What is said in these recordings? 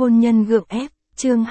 Hôn nhân gượng ép, chương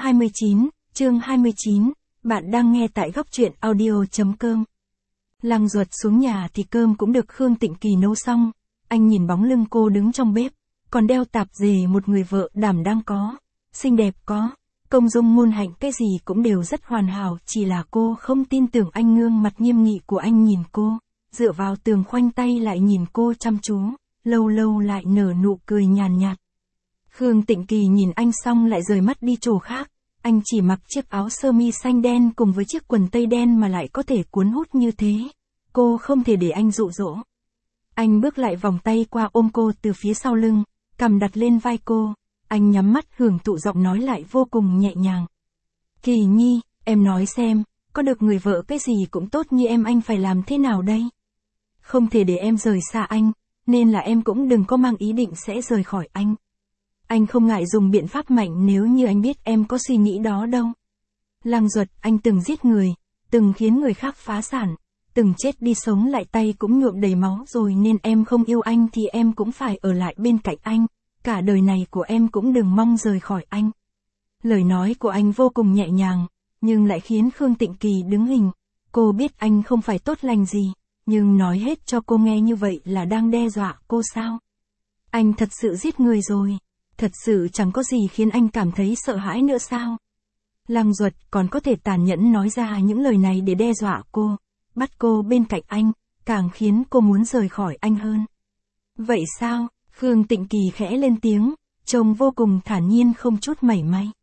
29, bạn đang nghe tại góc truyện audio.com. Lăng Duật xuống nhà thì cơm cũng được Khương Tịnh Kỳ nấu xong, anh nhìn bóng lưng cô đứng trong bếp, còn đeo tạp dề một người vợ đảm đang có, xinh đẹp có, công dung ngôn hạnh cái gì cũng đều rất hoàn hảo, chỉ là cô không tin tưởng anh. Gương mặt nghiêm nghị của anh nhìn cô, dựa vào tường khoanh tay lại nhìn cô chăm chú, lâu lâu lại nở nụ cười nhàn nhạt. Khương Tịnh Kỳ nhìn anh xong lại rời mắt đi chỗ khác, anh chỉ mặc chiếc áo sơ mi xanh đen cùng với chiếc quần tây đen mà lại có thể cuốn hút như thế, cô không thể để anh dụ dỗ. Anh bước lại vòng tay qua ôm cô từ phía sau lưng, cằm đặt lên vai cô, anh nhắm mắt hưởng thụ giọng nói lại vô cùng nhẹ nhàng. Kỳ Nhi, em nói xem, có được người vợ cái gì cũng tốt như em anh phải làm thế nào đây? Không thể để em rời xa anh, nên là em cũng đừng có mang ý định sẽ rời khỏi anh. Anh không ngại dùng biện pháp mạnh nếu như anh biết em có suy nghĩ đó đâu. Lăng Duật, anh từng giết người, từng khiến người khác phá sản, từng chết đi sống lại tay cũng nhuộm đầy máu rồi, nên em không yêu anh thì em cũng phải ở lại bên cạnh anh, cả đời này của em cũng đừng mong rời khỏi anh. Lời nói của anh vô cùng nhẹ nhàng, nhưng lại khiến Khương Tịnh Kỳ đứng hình. Cô biết anh không phải tốt lành gì, nhưng nói hết cho cô nghe như vậy là đang đe dọa cô sao? Anh thật sự giết người rồi, thật sự chẳng có gì khiến anh cảm thấy sợ hãi nữa sao? Lăng Duật còn có thể tàn nhẫn nói ra những lời này để đe dọa cô, bắt cô bên cạnh anh, càng khiến cô muốn rời khỏi anh hơn. Vậy sao? Khương Tịnh Kỳ khẽ lên tiếng, trông vô cùng thản nhiên không chút mảy may.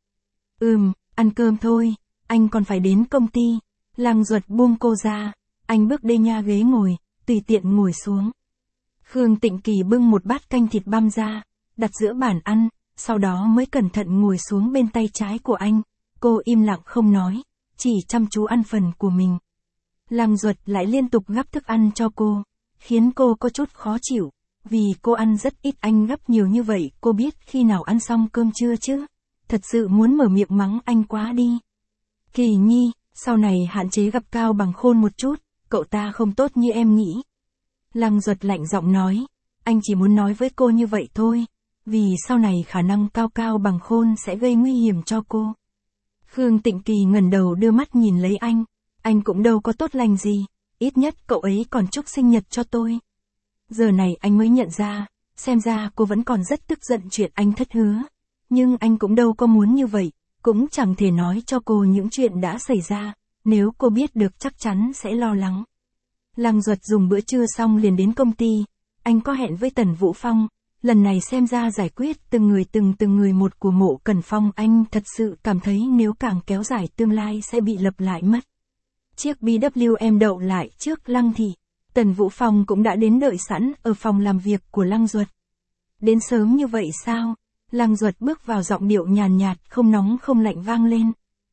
Ăn cơm thôi, anh còn phải đến công ty. Lăng Duật buông cô ra, anh bước đến nha ghế ngồi, tùy tiện ngồi xuống. Khương Tịnh Kỳ bưng một bát canh thịt băm ra, đặt giữa bàn ăn, sau đó mới cẩn thận ngồi xuống bên tay trái của anh. Cô im lặng không nói, chỉ chăm chú ăn phần của mình. Lăng Duật lại liên tục gắp thức ăn cho cô, khiến cô có chút khó chịu, vì cô ăn rất ít anh gắp nhiều như vậy, cô biết khi nào ăn xong cơm trưa chứ? Thật sự muốn mở miệng mắng anh quá đi. Kỳ Nhi, sau này hạn chế gặp Cao Bằng Khôn một chút, cậu ta không tốt như em nghĩ. Lăng Duật lạnh giọng nói, anh chỉ muốn nói với cô như vậy thôi, vì sau này khả năng Cao Bằng Khôn sẽ gây nguy hiểm cho cô. Khương Tịnh Kỳ ngẩng đầu đưa mắt nhìn lấy anh cũng đâu có tốt lành gì, ít nhất cậu ấy còn chúc sinh nhật cho tôi. Giờ này anh mới nhận ra, xem ra cô vẫn còn rất tức giận chuyện anh thất hứa, nhưng anh cũng đâu có muốn như vậy, cũng chẳng thể nói cho cô những chuyện đã xảy ra, nếu cô biết được chắc chắn sẽ lo lắng. Lăng Duật dùng bữa trưa xong liền đến công ty, anh có hẹn với Tần Vũ Phong, lần này xem ra giải quyết từng người một của Mộ Cẩn Phong. Anh thật sự cảm thấy nếu càng kéo dài tương lai sẽ bị lặp lại mất. Chiếc BMW đậu lại trước Lăng Thị, Tần Vũ Phong cũng đã đến đợi sẵn ở phòng làm việc của Lăng Duật. Đến sớm như vậy sao? Lăng Duật bước vào, giọng điệu nhàn nhạt, không nóng không lạnh vang lên.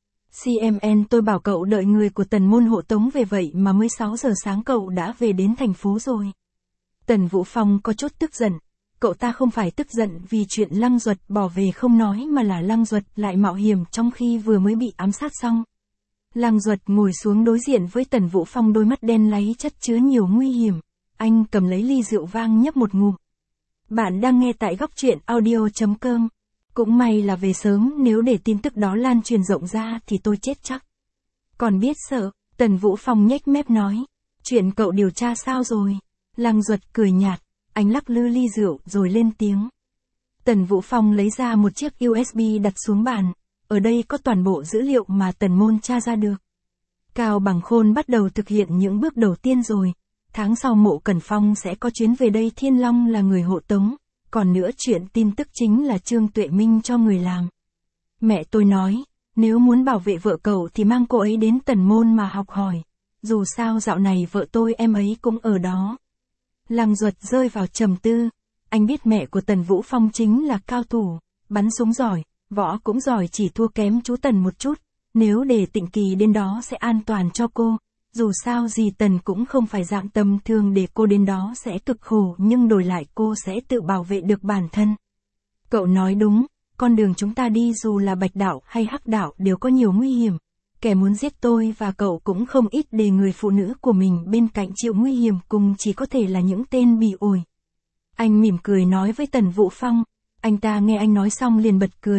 CMN, tôi bảo cậu đợi người của Tần môn hộ tống về vậy mà mới 6 giờ sáng cậu đã về đến thành phố rồi. Tần Vũ Phong có chút tức giận. Cậu ta không phải tức giận vì chuyện Lăng Duật bỏ về không nói, mà là Lăng Duật lại mạo hiểm trong khi vừa mới bị ám sát xong. Lăng Duật ngồi xuống đối diện với Tần Vũ Phong, đôi mắt đen láy chất chứa nhiều nguy hiểm. Anh cầm lấy ly rượu vang nhấp một ngụm. Bạn đang nghe tại góc truyện audio.com. Cũng may là về sớm, nếu để tin tức đó lan truyền rộng ra thì tôi chết chắc. Còn biết sợ, Tần Vũ Phong nhếch mép nói. Chuyện cậu điều tra sao rồi? Lăng Duật cười nhạt, anh lắc lư ly rượu rồi lên tiếng. Tần Vũ Phong lấy ra một chiếc USB đặt xuống bàn. Ở đây có toàn bộ dữ liệu mà Tần môn tra ra được. Cao Bằng Khôn bắt đầu thực hiện những bước đầu tiên rồi. Tháng sau Mộ Cẩn Phong sẽ có chuyến về đây, Thiên Long là người hộ tống. Còn nữa, chuyện tin tức chính là Trương Tuệ Minh cho người làm. Mẹ tôi nói, nếu muốn bảo vệ vợ cậu thì mang cô ấy đến Tần môn mà học hỏi. Dù sao dạo này vợ tôi em ấy cũng ở đó. Lăng Duật rơi vào trầm tư. Anh biết mẹ của Tần Vũ Phong chính là cao thủ, bắn súng giỏi, võ cũng giỏi, chỉ thua kém chú Tần một chút. Nếu để Tịnh Kỳ đến đó sẽ an toàn cho cô. Dù sao gì Tần cũng không phải dạng tầm thường, để cô đến đó sẽ cực khổ, nhưng đổi lại cô sẽ tự bảo vệ được bản thân. Cậu nói đúng, con đường chúng ta đi dù là Bạch đạo hay Hắc đạo đều có nhiều nguy hiểm. Kẻ muốn giết tôi và cậu cũng không ít, để người phụ nữ của mình bên cạnh chịu nguy hiểm cùng chỉ có thể là những tên bỉ ổi. Anh mỉm cười nói với Tần Vũ Phong. Anh ta nghe anh nói xong liền bật cười.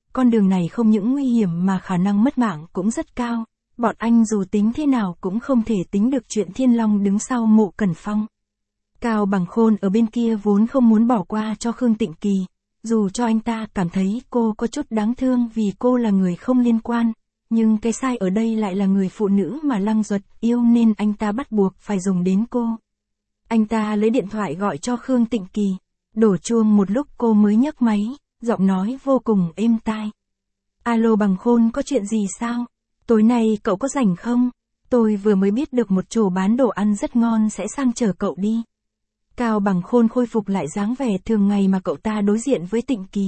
con đường này không những nguy hiểm mà khả năng mất mạng cũng rất cao. Bọn anh dù tính thế nào cũng không thể tính được chuyện Thiên Long đứng sau Mộ Cẩn Phong. Cao Bằng Khôn ở bên kia vốn không muốn bỏ qua cho Khương Tịnh Kỳ, dù cho anh ta cảm thấy cô có chút đáng thương vì cô là người không liên quan, nhưng cái sai ở đây lại là người phụ nữ mà Lăng Duật yêu nên anh ta bắt buộc phải dùng đến cô. Anh ta lấy điện thoại gọi cho Khương Tịnh Kỳ, đổ chuông một lúc cô mới nhấc máy, giọng nói vô cùng êm tai. Alo Bằng Khôn, có chuyện gì sao? Tối nay cậu có rảnh không? Tôi vừa mới biết được một chỗ bán đồ ăn rất ngon sẽ sang chở cậu đi. Cao Bằng Khôn khôi phục lại dáng vẻ thường ngày mà cậu ta đối diện với Tịnh Kỳ.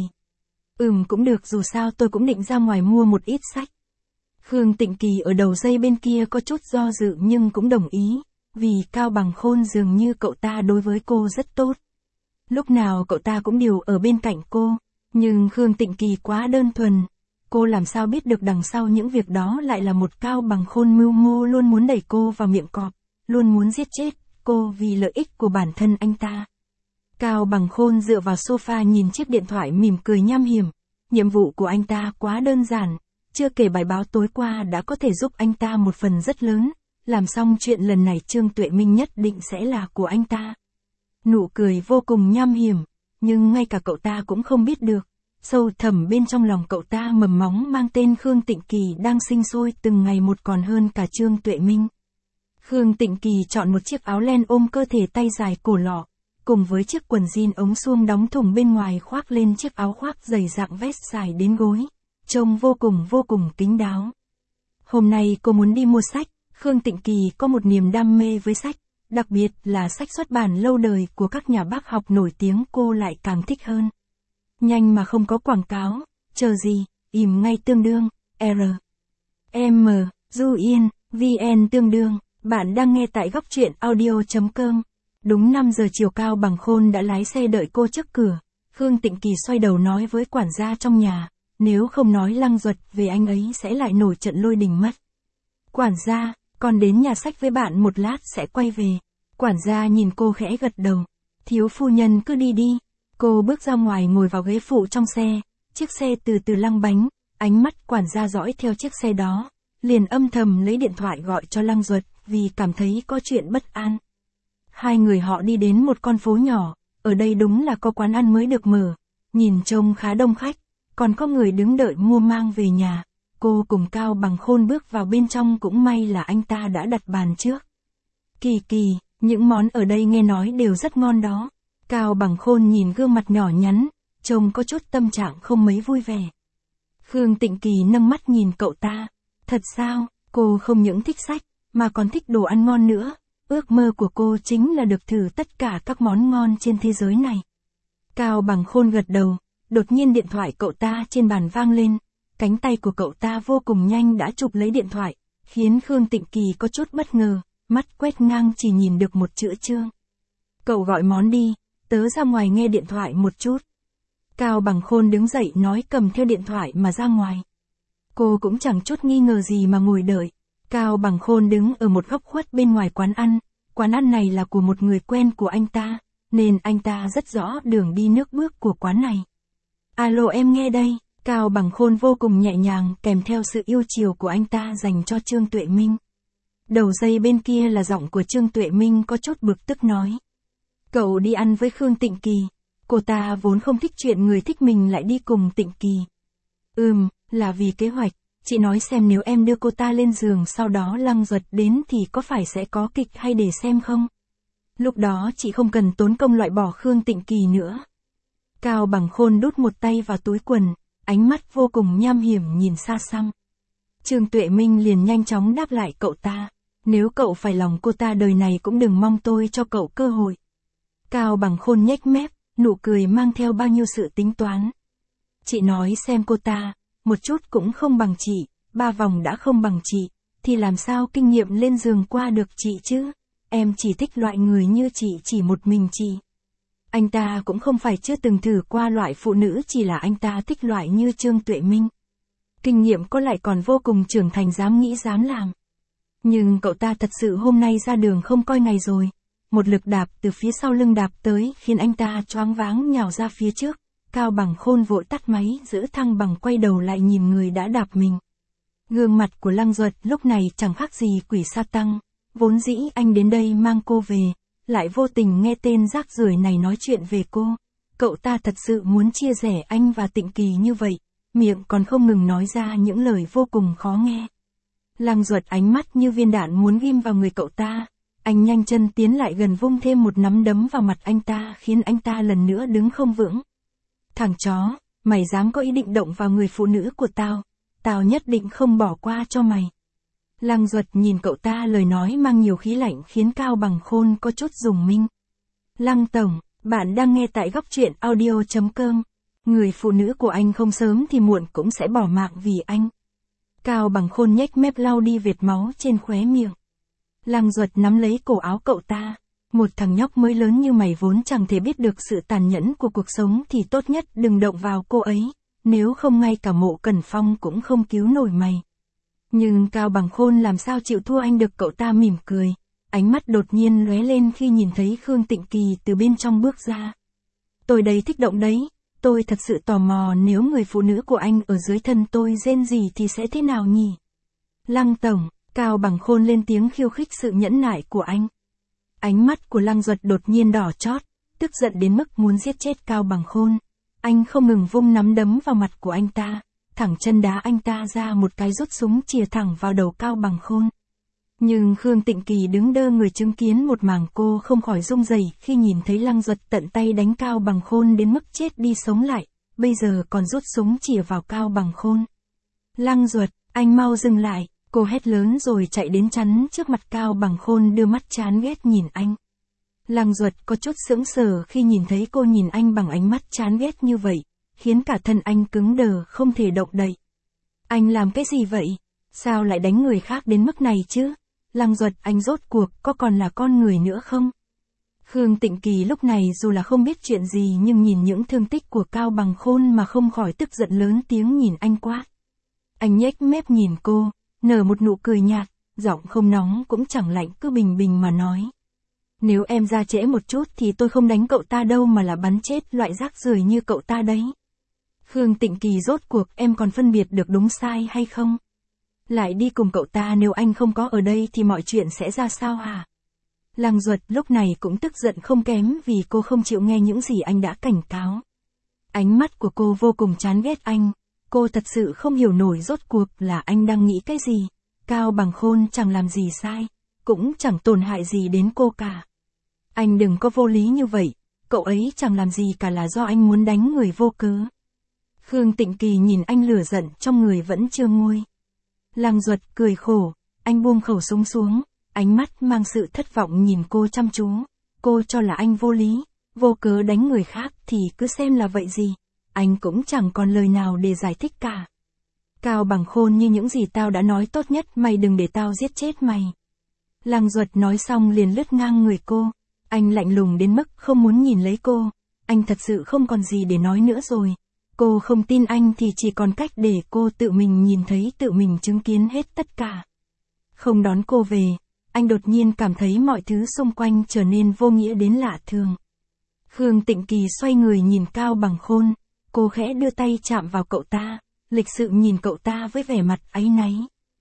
Cũng được, dù sao tôi cũng định ra ngoài mua một ít sách. Khương Tịnh Kỳ ở đầu dây bên kia có chút do dự nhưng cũng đồng ý, vì Cao Bằng Khôn dường như cậu ta đối với cô rất tốt. Lúc nào cậu ta cũng đều ở bên cạnh cô, nhưng Khương Tịnh Kỳ quá đơn thuần. Cô làm sao biết được đằng sau những việc đó lại là một Cao Bằng Khôn mưu mô luôn muốn đẩy cô vào miệng cọp, luôn muốn giết chết cô vì lợi ích của bản thân anh ta. Cao Bằng Khôn dựa vào sofa nhìn chiếc điện thoại mỉm cười nham hiểm. Nhiệm vụ của anh ta quá đơn giản, chưa kể bài báo tối qua đã có thể giúp anh ta một phần rất lớn. Làm xong chuyện lần này Trương Tuệ Minh nhất định sẽ là của anh ta. Nụ cười vô cùng nham hiểm, nhưng ngay cả cậu ta cũng không biết được. Sâu thẳm bên trong lòng cậu ta mầm móng mang tên Khương Tịnh Kỳ đang sinh sôi từng ngày một còn hơn cả Trương Tuệ Minh. Khương Tịnh Kỳ chọn một chiếc áo len ôm cơ thể tay dài cổ lọ, cùng với chiếc quần jean ống suông đóng thùng bên ngoài khoác lên chiếc áo khoác dày dạng vest dài đến gối, trông vô cùng kín đáo. Hôm nay cô muốn đi mua sách, Khương Tịnh Kỳ có một niềm đam mê với sách, đặc biệt là sách xuất bản lâu đời của các nhà bác học nổi tiếng cô lại càng thích hơn. Nhanh mà không có quảng cáo, chờ gì, im ngay tương đương, R. M. Du Yên, VN tương đương, bạn đang nghe tại góc truyện audio.com. Đúng 5 giờ chiều Cao Bằng Khôn đã lái xe đợi cô trước cửa. Khương Tịnh Kỳ xoay đầu nói với quản gia trong nhà, nếu không nói Lăng Duật về anh ấy sẽ lại nổi trận lôi đình mất. Quản gia, con đến nhà sách với bạn một lát sẽ quay về. Quản gia nhìn cô khẽ gật đầu. Thiếu phu nhân cứ đi đi. Cô bước ra ngoài ngồi vào ghế phụ trong xe. Chiếc xe từ từ lăn bánh. Ánh mắt quản gia dõi theo chiếc xe đó. Liền âm thầm lấy điện thoại gọi cho Lăng Duật vì cảm thấy có chuyện bất an. Hai người họ đi đến một con phố nhỏ. Ở đây đúng là có quán ăn mới được mở. Nhìn trông khá đông khách. Còn có người đứng đợi mua mang về nhà. Cô cùng Cao Bằng Khôn bước vào bên trong, cũng may là anh ta đã đặt bàn trước. Kỳ kỳ, những món ở đây nghe nói đều rất ngon đó. Cao Bằng Khôn nhìn gương mặt nhỏ nhắn, trông có chút tâm trạng không mấy vui vẻ. Khương Tịnh Kỳ nâng mắt nhìn cậu ta. Thật sao, cô không những thích sách, mà còn thích đồ ăn ngon nữa. Ước mơ của cô chính là được thử tất cả các món ngon trên thế giới này. Cao Bằng Khôn gật đầu, đột nhiên điện thoại cậu ta trên bàn vang lên. Cánh tay của cậu ta vô cùng nhanh đã chụp lấy điện thoại, khiến Khương Tịnh Kỳ có chút bất ngờ, mắt quét ngang chỉ nhìn được một chữ Trương. Cậu gọi món đi, tớ ra ngoài nghe điện thoại một chút. Cao Bằng Khôn đứng dậy nói cầm theo điện thoại mà ra ngoài. Cô cũng chẳng chút nghi ngờ gì mà ngồi đợi. Cao Bằng Khôn đứng ở một góc khuất bên ngoài quán ăn. Quán ăn này là của một người quen của anh ta, nên anh ta rất rõ đường đi nước bước của quán này. Alo, em nghe đây. Cao Bằng Khôn vô cùng nhẹ nhàng kèm theo sự yêu chiều của anh ta dành cho Trương Tuệ Minh. Đầu dây bên kia là giọng của Trương Tuệ Minh có chút bực tức nói. Cậu đi ăn với Khương Tịnh Kỳ. Cô ta vốn không thích chuyện người thích mình lại đi cùng Tịnh Kỳ. Là vì kế hoạch. Chị nói xem nếu em đưa cô ta lên giường sau đó Lăng Duật đến thì có phải sẽ có kịch hay để xem không? Lúc đó chị không cần tốn công loại bỏ Khương Tịnh Kỳ nữa. Cao Bằng Khôn đút một tay vào túi quần, ánh mắt vô cùng nham hiểm nhìn xa xăm. Trương Tuệ Minh liền nhanh chóng đáp lại cậu ta. Nếu cậu phải lòng cô ta đời này cũng đừng mong tôi cho cậu cơ hội. Cao Bằng Khôn nhếch mép, nụ cười mang theo bao nhiêu sự tính toán. Chị nói xem cô ta, một chút cũng không bằng chị, 3 vòng đã không bằng chị, thì làm sao kinh nghiệm lên giường qua được chị chứ? Em chỉ thích loại người như chị, chỉ một mình chị. Anh ta cũng không phải chưa từng thử qua loại phụ nữ, chỉ là anh ta thích loại như Trương Tuệ Minh. Kinh nghiệm có lại còn vô cùng trưởng thành, dám nghĩ dám làm. Nhưng cậu ta thật sự hôm nay ra đường không coi ngày rồi. Một lực đạp từ phía sau lưng đạp tới khiến anh ta choáng váng nhào ra phía trước. Cao Bằng Khôn vội tắt máy giữ thăng bằng quay đầu lại nhìn người đã đạp mình. Gương mặt của Lăng Duật lúc này chẳng khác gì quỷ sa tăng, vốn dĩ anh đến đây mang cô về, lại vô tình nghe tên rác rưởi này nói chuyện về cô. Cậu ta thật sự muốn chia rẽ anh và Tịnh Kỳ như vậy, miệng còn không ngừng nói ra những lời vô cùng khó nghe. Lăng Duật ánh mắt như viên đạn muốn ghim vào người cậu ta, anh nhanh chân tiến lại gần vung thêm một nắm đấm vào mặt anh ta khiến anh ta lần nữa đứng không vững. Thằng chó, mày dám có ý định động vào người phụ nữ của tao, tao nhất định không bỏ qua cho mày. Lăng Duật nhìn cậu ta lời nói mang nhiều khí lạnh khiến Cao Bằng Khôn có chút rùng mình. Lăng Tổng, bạn đang nghe tại góc truyện audio.com. Người phụ nữ của anh không sớm thì muộn cũng sẽ bỏ mạng vì anh. Cao Bằng Khôn nhếch mép lau đi vệt máu trên khóe miệng. Lăng Duật nắm lấy cổ áo cậu ta. Một thằng nhóc mới lớn như mày vốn chẳng thể biết được sự tàn nhẫn của cuộc sống thì tốt nhất đừng động vào cô ấy, nếu không ngay cả Mộ Cẩn Phong cũng không cứu nổi mày. Nhưng Cao Bằng Khôn làm sao chịu thua anh được, cậu ta mỉm cười, ánh mắt đột nhiên lóe lên khi nhìn thấy Khương Tịnh Kỳ từ bên trong bước ra. Tôi đầy kích động đấy, tôi thật sự tò mò nếu người phụ nữ của anh ở dưới thân tôi rên rỉ thì sẽ thế nào nhỉ? Lăng Tổng, Cao Bằng Khôn lên tiếng khiêu khích sự nhẫn nại của anh. Ánh mắt của Lăng Duật đột nhiên đỏ chót, tức giận đến mức muốn giết chết Cao Bằng Khôn. Anh không ngừng vung nắm đấm vào mặt của anh ta, thẳng chân đá anh ta ra một cái, rút súng chìa thẳng vào đầu Cao Bằng Khôn. Nhưng Khương Tịnh Kỳ đứng đơ người chứng kiến một màn, cô không khỏi run rẩy khi nhìn thấy Lăng Duật tận tay đánh Cao Bằng Khôn đến mức chết đi sống lại, bây giờ còn rút súng chìa vào Cao Bằng Khôn. Lăng Duật, anh mau dừng lại, cô hét lớn rồi chạy đến chắn trước mặt Cao Bằng Khôn, đưa mắt chán ghét nhìn anh. Lăng Duật có chút sững sờ khi nhìn thấy cô nhìn anh bằng ánh mắt chán ghét như vậy, khiến cả thân anh cứng đờ không thể động đậy. Anh làm cái gì vậy? Sao lại đánh người khác đến mức này chứ? Lăng Duật, anh rốt cuộc có còn là con người nữa không? Khương Tịnh Kỳ lúc này dù là không biết chuyện gì nhưng nhìn những thương tích của Cao Bằng Khôn mà không khỏi tức giận lớn tiếng nhìn anh quát. Anh nhếch mép nhìn cô, nở một nụ cười nhạt, giọng không nóng cũng chẳng lạnh, cứ bình bình mà nói. Nếu em ra trễ một chút thì tôi không đánh cậu ta đâu mà là bắn chết loại rác rưởi như cậu ta đấy. Khương Tịnh Kỳ, rốt cuộc em còn phân biệt được đúng sai hay không? Lại đi cùng cậu ta, nếu anh không có ở đây thì mọi chuyện sẽ ra sao hả? Lăng Duật lúc này cũng tức giận không kém vì cô không chịu nghe những gì anh đã cảnh cáo. Ánh mắt của cô vô cùng chán ghét anh, cô thật sự không hiểu nổi rốt cuộc là anh đang nghĩ cái gì. Cao Bằng Khôn chẳng làm gì sai, cũng chẳng tổn hại gì đến cô cả. Anh đừng có vô lý như vậy, cậu ấy chẳng làm gì cả là do anh muốn đánh người vô cớ. Khương Tịnh Kỳ nhìn anh, lửa giận trong người vẫn chưa nguôi. Lăng Duật cười khổ, anh buông khẩu súng xuống, ánh mắt mang sự thất vọng nhìn cô chăm chú. Cô cho là anh vô lý, vô cớ đánh người khác thì cứ xem là vậy gì. Anh cũng chẳng còn lời nào để giải thích cả. Cao Bằng Khôn, như những gì tao đã nói, tốt nhất mày đừng để tao giết chết mày. Lăng Duật nói xong liền lướt ngang người cô. Anh lạnh lùng đến mức không muốn nhìn lấy cô. Anh thật sự không còn gì để nói nữa rồi. Cô không tin anh thì chỉ còn cách để cô tự mình nhìn thấy, tự mình chứng kiến hết tất cả. Không đón cô về, anh đột nhiên cảm thấy mọi thứ xung quanh trở nên vô nghĩa đến lạ thường. Khương Tịnh Kỳ xoay người nhìn Cao Bằng Khôn, cô khẽ đưa tay chạm vào cậu ta, lịch sự nhìn cậu ta với vẻ mặt áy náy.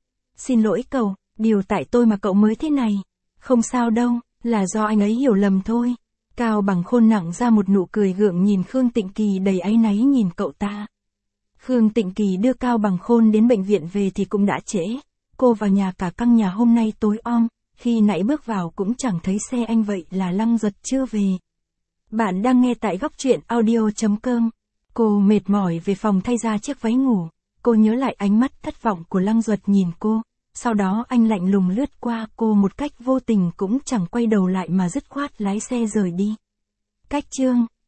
Xin lỗi cậu, điều tại tôi mà cậu mới thế này. Không sao đâu, là do anh ấy hiểu lầm thôi. Cao Bằng Khôn nặng ra một nụ cười gượng nhìn Khương Tịnh Kỳ đầy áy náy nhìn cậu ta. Khương Tịnh Kỳ đưa Cao Bằng Khôn đến bệnh viện về thì cũng đã trễ. Cô vào nhà, cả căn nhà hôm nay tối om, khi nãy bước vào cũng chẳng thấy xe anh, vậy là Lăng Duật chưa về. Bạn đang nghe tại góc truyện audio.com. Cô mệt mỏi về phòng thay ra chiếc váy ngủ. Cô nhớ lại ánh mắt thất vọng của Lăng Duật nhìn cô. Sau đó anh lạnh lùng lướt qua cô một cách vô tình, cũng chẳng quay đầu lại mà dứt khoát lái xe rời đi. Cách chương